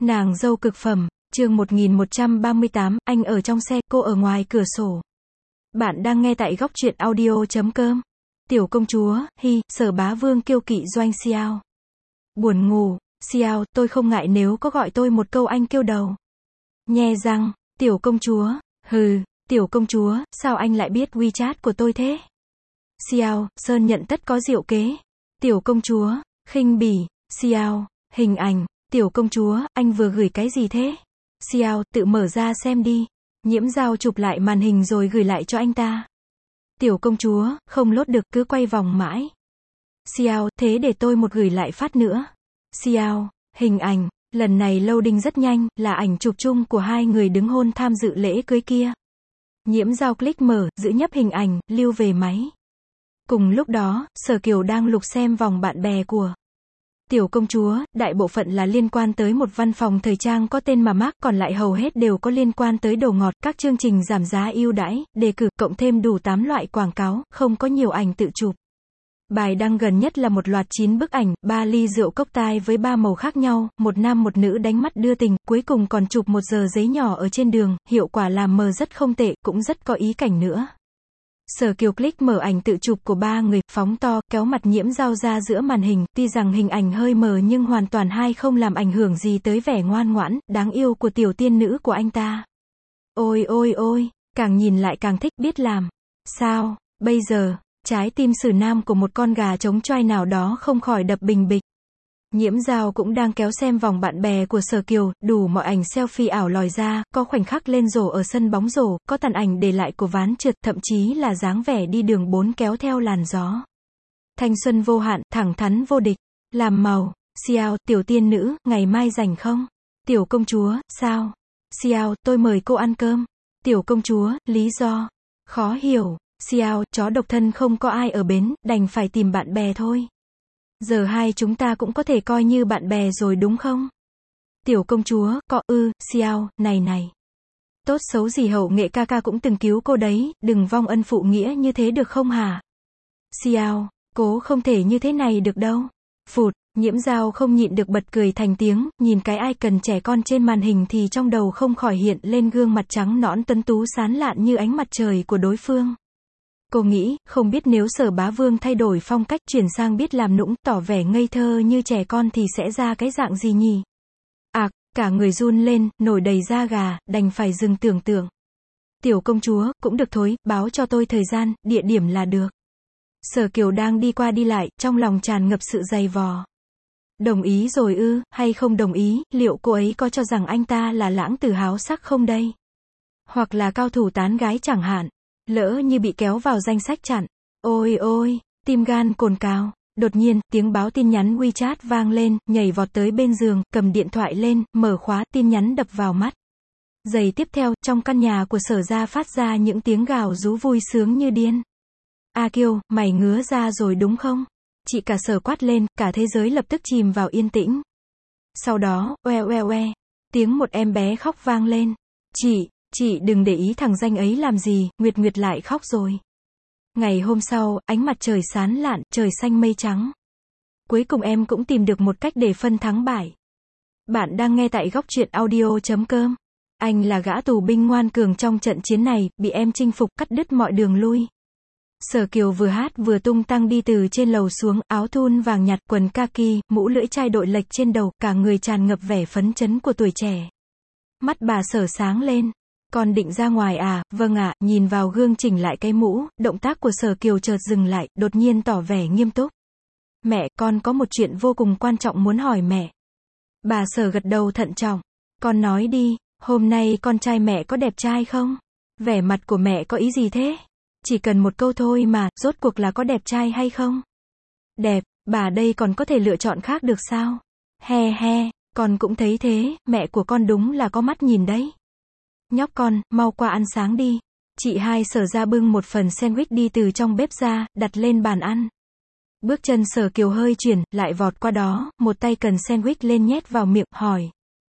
Nàng dâu cực phẩm, chương 1138, anh ở trong xe, cô ở ngoài cửa sổ. Bạn đang nghe tại góc truyện audio.com. Tiểu công chúa, hi, Sở Bá Vương kiêu kỵ doanh Xiao. Buồn ngủ, Xiao, tôi không ngại nếu có gọi tôi một câu anh kêu đầu. Nhe răng, tiểu công chúa, hừ, tiểu công chúa, sao anh lại biết WeChat của tôi thế? Xiao, Sơn nhận tất có diệu kế. Tiểu công chúa, khinh bỉ, Xiao, hình ảnh. Tiểu công chúa, anh vừa gửi cái gì thế? Xiao, tự mở ra xem đi. Nhiễm Giao chụp lại màn hình rồi gửi lại cho anh ta. Tiểu công chúa, không lốt được cứ quay vòng mãi. Xiao, thế để tôi một gửi lại phát nữa. Xiao, hình ảnh, lần này loading rất nhanh, là ảnh chụp chung của hai người đứng hôn tham dự lễ cưới kia. Nhiễm Giao click mở, giữ nhấp hình ảnh, lưu về máy. Cùng lúc đó, Sở Kiều đang lục xem vòng bạn bè của tiểu công chúa, đại bộ phận là liên quan tới một văn phòng thời trang có tên mà Mark, còn lại hầu hết đều có liên quan tới đồ ngọt, các chương trình giảm giá ưu đãi, đề cử, cộng thêm đủ 8 loại quảng cáo, không có nhiều ảnh tự chụp. Bài đăng gần nhất là một loạt 9 bức ảnh, 3 ly rượu cốc tai với 3 màu khác nhau, một nam một nữ đánh mắt đưa tình, cuối cùng còn chụp một giờ giấy nhỏ ở trên đường, hiệu quả làm mờ rất không tệ, cũng rất có ý cảnh nữa. Sở Kiều click mở ảnh tự chụp của ba người, phóng to, kéo mặt Nhiễm Giao ra giữa màn hình, tuy rằng hình ảnh hơi mờ nhưng hoàn toàn không làm ảnh hưởng gì tới vẻ ngoan ngoãn, đáng yêu của tiểu tiên nữ của anh ta. Ôi ôi ôi, càng nhìn lại càng thích, biết làm sao, bây giờ, trái tim sử nam của một con gà trống choai nào đó không khỏi đập bình bịch. Nhiễm Giao cũng đang kéo xem vòng bạn bè của Sở Kiều, đủ mọi ảnh selfie ảo lòi ra, có khoảnh khắc lên rổ ở sân bóng rổ, có tàn ảnh để lại của ván trượt, thậm chí là dáng vẻ đi đường 4 kéo theo làn gió. Thanh xuân vô hạn, thẳng thắn vô địch, làm màu. Xiao, tiểu tiên nữ, ngày mai rảnh không? Tiểu công chúa, sao? Xiao, tôi mời cô ăn cơm. Tiểu công chúa, lý do? Khó hiểu. Xiao, chó độc thân không có ai ở bến, đành phải tìm bạn bè thôi. Giờ hai chúng ta cũng có thể coi như bạn bè rồi đúng không? Tiểu công chúa, Xiao, này. Tốt xấu gì hậu nghệ ca ca cũng từng cứu cô đấy, đừng vong ân phụ nghĩa như thế được không hả? Xiao, cố không thể như thế này được đâu. Phụt, Nhiễm Giao không nhịn được bật cười thành tiếng, nhìn cái icon trẻ con trên màn hình thì trong đầu không khỏi hiện lên gương mặt trắng nõn tuấn tú sáng lạn như ánh mặt trời của đối phương. Cô nghĩ, không biết nếu Sở Bá Vương thay đổi phong cách chuyển sang biết làm nũng, tỏ vẻ ngây thơ như trẻ con thì sẽ ra cái dạng gì nhỉ? Cả người run lên, nổi đầy da gà, đành phải dừng tưởng tượng. Tiểu công chúa, cũng được thôi, báo cho tôi thời gian, địa điểm là được. Sở Kiều đang đi qua đi lại, trong lòng tràn ngập sự dày vò. Đồng ý rồi ư, hay không đồng ý, liệu cô ấy có cho rằng anh ta là lãng tử háo sắc không đây? Hoặc là cao thủ tán gái chẳng hạn. Lỡ như bị kéo vào danh sách chặn. Ôi ôi, tim gan cồn cào. Đột nhiên, tiếng báo tin nhắn WeChat vang lên, nhảy vọt tới bên giường, cầm điện thoại lên, mở khóa, tin nhắn đập vào mắt. Giây tiếp theo, trong căn nhà của Sở gia phát ra những tiếng gào rú vui sướng như điên. A Kiều, mày ngứa ra rồi đúng không? Chị cả Sở quát lên, cả thế giới lập tức chìm vào yên tĩnh. Sau đó, oe, tiếng một em bé khóc vang lên. Chị đừng để ý thằng danh ấy làm gì, Nguyệt lại khóc rồi. Ngày hôm sau, ánh mặt trời sáng lạn, trời xanh mây trắng. Cuối cùng em cũng tìm được một cách để phân thắng bại. Bạn đang nghe tại góc truyện audio.com. Anh là gã tù binh ngoan cường trong trận chiến này, bị em chinh phục, cắt đứt mọi đường lui. Sở Kiều vừa hát vừa tung tăng đi từ trên lầu xuống, áo thun vàng nhạt, quần kaki, mũ lưỡi chai đội lệch trên đầu, cả người tràn ngập vẻ phấn chấn của tuổi trẻ. Mắt bà Sở sáng lên. Con định ra ngoài à? Vâng ạ. Nhìn vào gương chỉnh lại cái mũ, động tác của Sở Kiều chợt dừng lại, đột nhiên tỏ vẻ nghiêm túc. Mẹ, con có một chuyện vô cùng quan trọng muốn hỏi mẹ. Bà Sở gật đầu thận trọng. Con nói đi, hôm nay con trai mẹ có đẹp trai không? Vẻ mặt của mẹ có ý gì thế? Chỉ cần một câu thôi mà, rốt cuộc là có đẹp trai hay không? Đẹp, bà đây còn có thể lựa chọn khác được sao? He, con cũng thấy thế, mẹ của con đúng là có mắt nhìn đấy. Nhóc con, mau qua ăn sáng đi. Chị hai Sở ra bưng một phần sandwich đi từ trong bếp ra, đặt lên bàn ăn. Bước chân Sở Kiều hơi chuyển, lại vọt qua đó, một tay cần sandwich lên nhét vào miệng, hỏi.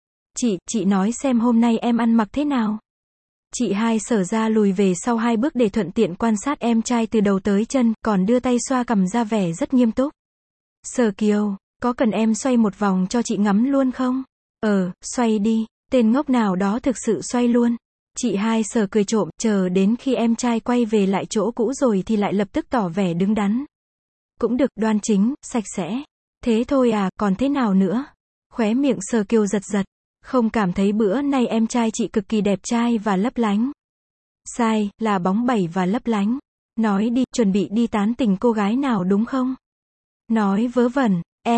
Chị nói xem hôm nay em ăn mặc thế nào? Chị hai Sở ra lùi về sau 2 bước để thuận tiện quan sát em trai từ đầu tới chân, còn đưa tay xoa cằm ra vẻ rất nghiêm túc. Sở Kiều, có cần em xoay một vòng cho chị ngắm luôn không? Xoay đi. Tên ngốc nào đó thực sự xoay luôn. Chị hai Sở cười trộm, chờ đến khi em trai quay về lại chỗ cũ rồi thì lại lập tức tỏ vẻ đứng đắn. Cũng được, đoan chính, sạch sẽ. Thế thôi à, còn thế nào nữa? Khóe miệng Sở Kiều giật giật. Không cảm thấy bữa nay em trai chị cực kỳ đẹp trai và lấp lánh. Sai, là bóng bẩy và lấp lánh. Nói đi, chuẩn bị đi tán tỉnh cô gái nào đúng không? Nói vớ vẩn,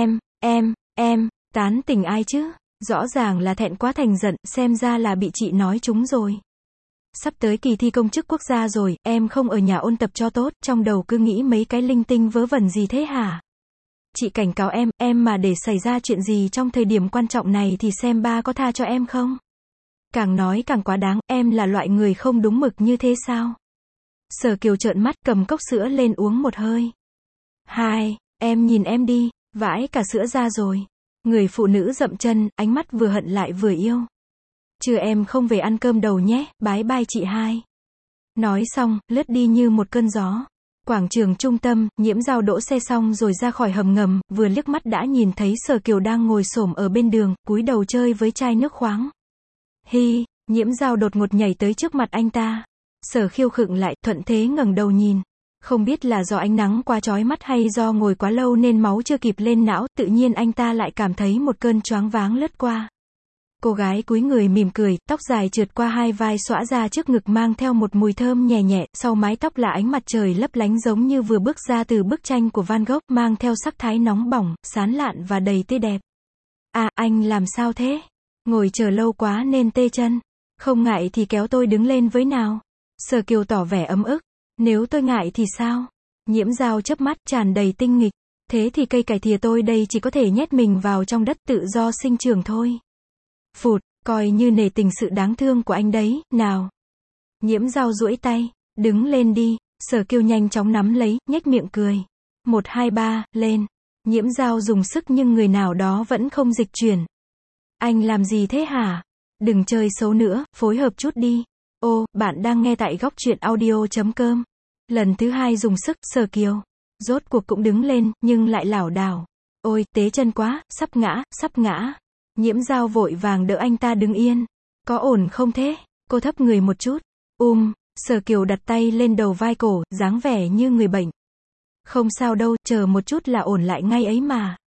em, tán tỉnh ai chứ? Rõ ràng là thẹn quá thành giận, xem ra là bị chị nói trúng rồi. Sắp tới kỳ thi công chức quốc gia rồi, em không ở nhà ôn tập cho tốt, trong đầu cứ nghĩ mấy cái linh tinh vớ vẩn gì thế hả? Chị cảnh cáo em mà để xảy ra chuyện gì trong thời điểm quan trọng này thì xem ba có tha cho em không? Càng nói càng quá đáng, em là loại người không đúng mực như thế sao? Sở Kiều trợn mắt, cầm cốc sữa lên uống một hơi. Hai, em nhìn em đi, vãi cả sữa ra rồi. Người phụ nữ dậm chân, ánh mắt vừa hận lại vừa yêu. Trưa em không về ăn cơm đầu nhé, bái bai chị hai. Nói xong, lướt đi như một cơn gió. Quảng trường trung tâm, Nhiễm Dao đỗ xe xong rồi ra khỏi hầm ngầm, vừa liếc mắt đã nhìn thấy Sở Kiều đang ngồi xổm ở bên đường, cúi đầu chơi với chai nước khoáng. Hi, Nhiễm Dao đột ngột nhảy tới trước mặt anh ta. Sở Khiêu khựng lại, thuận thế ngẩng đầu nhìn. Không biết là do ánh nắng quá chói mắt hay do ngồi quá lâu nên máu chưa kịp lên não, tự nhiên anh ta lại cảm thấy một cơn choáng váng lướt qua. Cô gái cúi người mỉm cười, tóc dài trượt qua hai vai xõa ra trước ngực mang theo một mùi thơm nhẹ nhẹ, sau mái tóc là ánh mặt trời lấp lánh giống như vừa bước ra từ bức tranh của Van Gogh, mang theo sắc thái nóng bỏng, sán lạn và đầy tươi đẹp. À, anh làm sao thế? Ngồi chờ lâu quá nên tê chân. Không ngại thì kéo tôi đứng lên với nào. Sở Kiều tỏ vẻ ấm ức. Nếu tôi ngại thì sao? Nhiễm Dao chớp mắt tràn đầy tinh nghịch. Thế thì cây cải thìa tôi đây chỉ có thể nhét mình vào trong đất tự do sinh trưởng thôi. Phụt, coi như nể tình sự đáng thương của anh đấy, nào. Nhiễm Dao duỗi tay, đứng lên đi. Sở Kiều nhanh chóng nắm lấy, nhếch miệng cười. 1, 2, 3, lên. Nhiễm Dao dùng sức nhưng người nào đó vẫn không dịch chuyển. Anh làm gì thế hả? Đừng chơi xấu nữa, phối hợp chút đi. Ô, bạn đang nghe tại góc truyện audio.com. Lần thứ hai dùng sức, Sở Kiều. Rốt cuộc cũng đứng lên, nhưng lại lảo đảo. Ôi, tế chân quá, sắp ngã. Nhiễm Dao vội vàng đỡ anh ta đứng yên. Có ổn không thế? Cô thấp người một chút. Sở Kiều đặt tay lên đầu vai cổ, dáng vẻ như người bệnh. Không sao đâu, chờ một chút là ổn lại ngay ấy mà.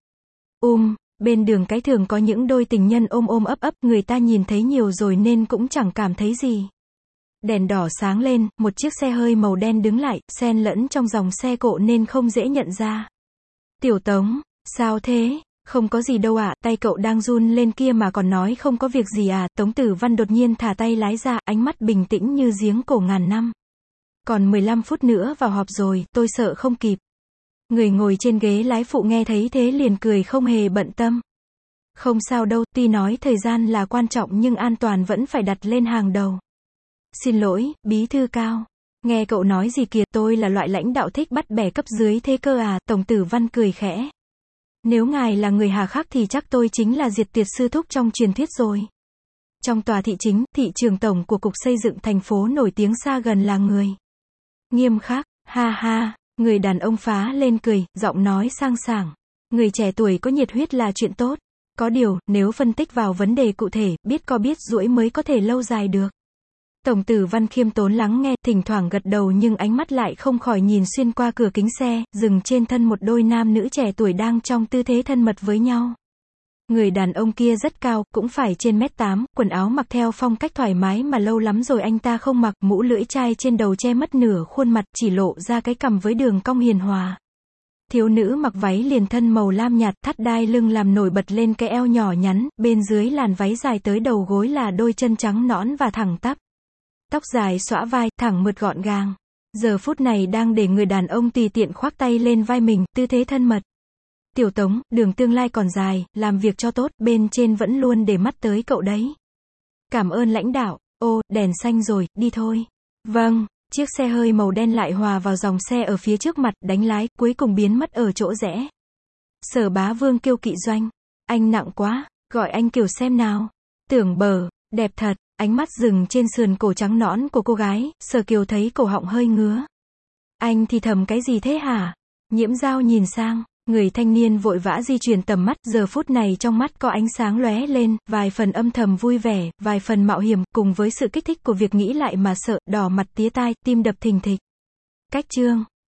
Bên đường cái thường có những đôi tình nhân ôm ấp, người ta nhìn thấy nhiều rồi nên cũng chẳng cảm thấy gì. Đèn đỏ sáng lên, một chiếc xe hơi màu đen đứng lại, xen lẫn trong dòng xe cộ nên không dễ nhận ra. Tiểu Tống, sao thế? Không có gì đâu ạ, tay cậu đang run lên kia mà còn nói không có việc gì à? Tống Tử Văn đột nhiên thả tay lái ra, ánh mắt bình tĩnh như giếng cổ ngàn năm. Còn 15 phút nữa vào họp rồi, tôi sợ không kịp. Người ngồi trên ghế lái phụ nghe thấy thế liền cười không hề bận tâm. Không sao đâu, tuy nói thời gian là quan trọng nhưng an toàn vẫn phải đặt lên hàng đầu. Xin lỗi, bí thư Cao. Nghe cậu nói gì kìa, tôi là loại lãnh đạo thích bắt bẻ cấp dưới thế cơ à? Tổng Tử Văn cười khẽ. Nếu ngài là người hà khắc thì chắc tôi chính là diệt tuyệt sư thúc trong truyền thuyết rồi. Trong tòa thị chính, thị trưởng tổng của Cục Xây dựng thành phố nổi tiếng xa gần là người nghiêm khắc, ha ha. Người đàn ông phá lên cười, giọng nói sang sảng. Người trẻ tuổi có nhiệt huyết là chuyện tốt. Có điều, nếu phân tích vào vấn đề cụ thể, biết co biết duỗi mới có thể lâu dài được. Tổng Tử Văn khiêm tốn lắng nghe, thỉnh thoảng gật đầu nhưng ánh mắt lại không khỏi nhìn xuyên qua cửa kính xe, dừng trên thân một đôi nam nữ trẻ tuổi đang trong tư thế thân mật với nhau. Người đàn ông kia rất cao, cũng phải trên 1m8, quần áo mặc theo phong cách thoải mái mà lâu lắm rồi anh ta không mặc, mũ lưỡi chai trên đầu che mất nửa khuôn mặt, chỉ lộ ra cái cằm với đường cong hiền hòa. Thiếu nữ mặc váy liền thân màu lam nhạt, thắt đai lưng làm nổi bật lên cái eo nhỏ nhắn, bên dưới làn váy dài tới đầu gối là đôi chân trắng nõn và thẳng tắp. Tóc dài xõa vai, thẳng mượt gọn gàng. Giờ phút này đang để người đàn ông tùy tiện khoác tay lên vai mình, tư thế thân mật. Tiểu Tống, đường tương lai còn dài, làm việc cho tốt, bên trên vẫn luôn để mắt tới cậu đấy. Cảm ơn lãnh đạo. Ô, đèn xanh rồi, đi thôi. Vâng, chiếc xe hơi màu đen lại hòa vào dòng xe ở phía trước mặt, đánh lái, cuối cùng biến mất ở chỗ rẽ. Sở Bá Vương kiêu kỵ doanh. Anh nặng quá, gọi anh Kiều xem nào. Tưởng Bờ, đẹp thật. Ánh mắt dừng trên sườn cổ trắng nõn của cô gái, Sở Kiều thấy cổ họng hơi ngứa. Anh thì thầm cái gì thế hả? Nhiễm Dao nhìn sang, Người thanh niên vội vã di chuyển tầm mắt, giờ phút này trong mắt có ánh sáng lóe lên, vài phần âm thầm vui vẻ, vài phần mạo hiểm, cùng với sự kích thích của việc nghĩ lại mà sợ, đỏ mặt tía tai, tim đập thình thịch. Cách chương